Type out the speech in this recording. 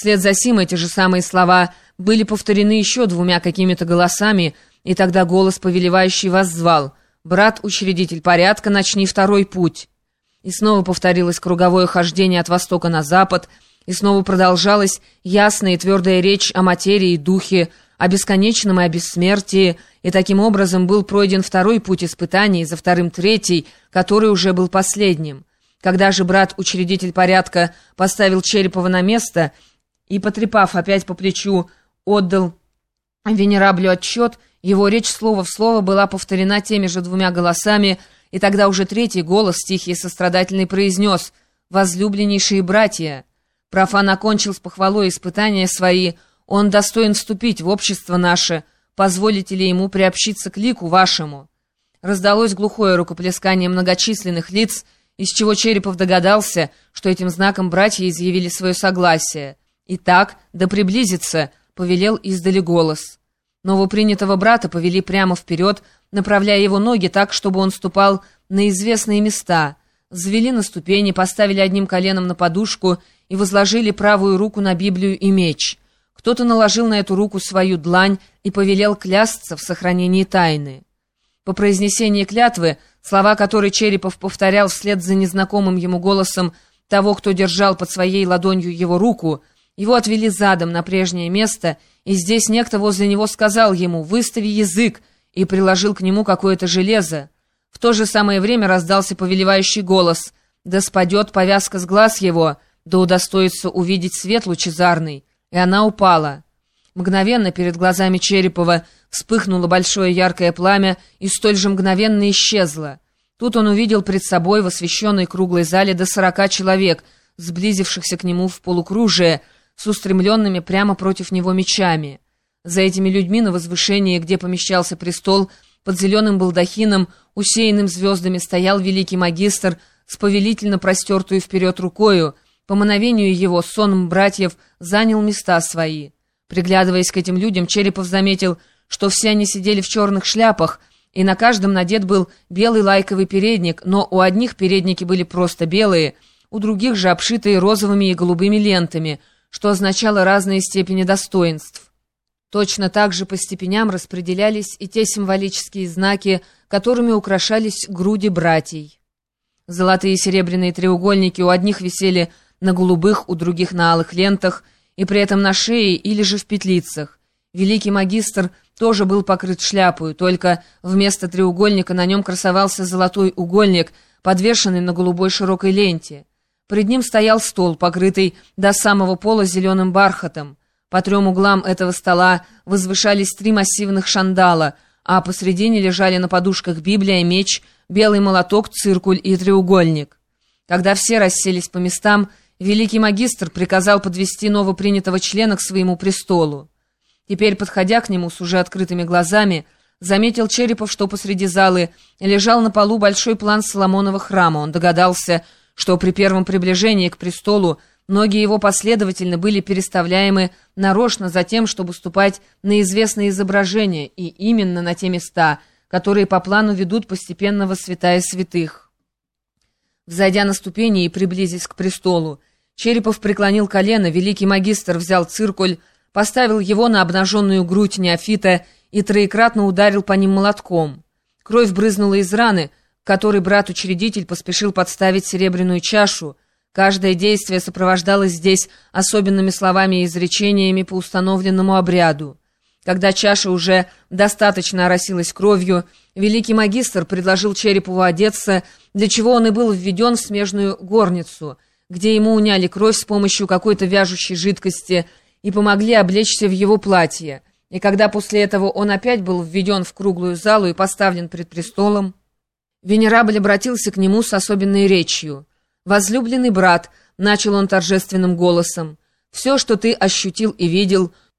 Вслед за сим эти же самые слова были повторены еще двумя какими-то голосами, и тогда голос, повелевающий, воззвал: «Брат-учредитель порядка, начни второй путь». И снова повторилось круговое хождение от востока на запад, и снова продолжалась ясная и твердая речь о материи и духе, о бесконечном и о бессмертии, и таким образом был пройден второй путь испытаний, за вторым третий, который уже был последним. Когда же брат-учредитель порядка поставил Черепова на место и, потрепав опять по плечу, отдал венераблю отчет, его речь слово в слово была повторена теми же двумя голосами, и тогда уже третий голос, тихий и сострадательный, произнес: «Возлюбленнейшие братья». Профан окончил с похвалой испытания свои: «Он достоин вступить в общество наше, позволите ли ему приобщиться к лику вашему?» Раздалось глухое рукоплескание многочисленных лиц, из чего Черепов догадался, что этим знаком братья изъявили свое согласие. «Итак, да приблизится», — повелел издали голос. Новопринятого брата повели прямо вперед, направляя его ноги так, чтобы он ступал на известные места. Взвели на ступени, поставили одним коленом на подушку и возложили правую руку на Библию и меч. Кто-то наложил на эту руку свою длань и повелел клясться в сохранении тайны. По произнесении клятвы, слова которой Черепов повторял вслед за незнакомым ему голосом того, кто держал под своей ладонью его руку, его отвели задом на прежнее место, и здесь некто возле него сказал ему: «Выстави язык», и приложил к нему какое-то железо. В то же самое время раздался повелевающий голос: «Да спадет повязка с глаз его, да удостоится увидеть свет лучезарный», и она упала. Мгновенно перед глазами Черепова вспыхнуло большое яркое пламя и столь же мгновенно исчезло. Тут он увидел пред собой в освещенной круглой зале до 40 человек, сблизившихся к нему в полукружие, с устремленными прямо против него мечами. За этими людьми на возвышении, где помещался престол, под зеленым балдахином, усеянным звездами, стоял великий магистр с повелительно простертую вперед рукою. По мановению его сонм братьев занял места свои. Приглядываясь к этим людям, Черепов заметил, что все они сидели в черных шляпах, и на каждом надет был белый лайковый передник, но у одних передники были просто белые, у других же обшитые розовыми и голубыми лентами, что означало разные степени достоинств. Точно так же по степеням распределялись и те символические знаки, которыми украшались груди братьей. Золотые и серебряные треугольники у одних висели на голубых, у других на алых лентах, и при этом на шее или же в петлицах. Великий магистр тоже был покрыт шляпою, только вместо треугольника на нем красовался золотой угольник, подвешенный на голубой широкой ленте. Пред ним стоял стол, покрытый до самого пола зеленым бархатом. По 3 углам этого стола возвышались 3 массивных шандала, а посредине лежали на подушках Библия, меч, белый молоток, циркуль и треугольник. Когда все расселись по местам, великий магистр приказал подвести новопринятого члена к своему престолу. Теперь, подходя к нему с уже открытыми глазами, заметил Черепов, что посреди залы лежал на полу большой план Соломонова храма. Он догадался, что при первом приближении к престолу ноги его последовательно были переставляемы нарочно за тем, чтобы ступать на известные изображения, и именно на те места, которые по плану ведут постепенно во святая святых. Взойдя на ступени и приблизясь к престолу, Черепов преклонил колено, великий магистр взял циркуль, поставил его на обнаженную грудь неофита и троекратно ударил по ним молотком. Кровь брызнула из раны, к которой брат-учредитель поспешил подставить серебряную чашу. Каждое действие сопровождалось здесь особенными словами и изречениями по установленному обряду. Когда чаша уже достаточно оросилась кровью, великий магистр предложил Черепову одеться, для чего он и был введен в смежную горницу, где ему уняли кровь с помощью какой-то вяжущей жидкости и помогли облечься в его платье. И когда после этого он опять был введен в круглую залу и поставлен пред престолом, венерабль обратился к нему с особенной речью. «Возлюбленный брат», — начал он торжественным голосом, — «все, что ты ощутил и видел,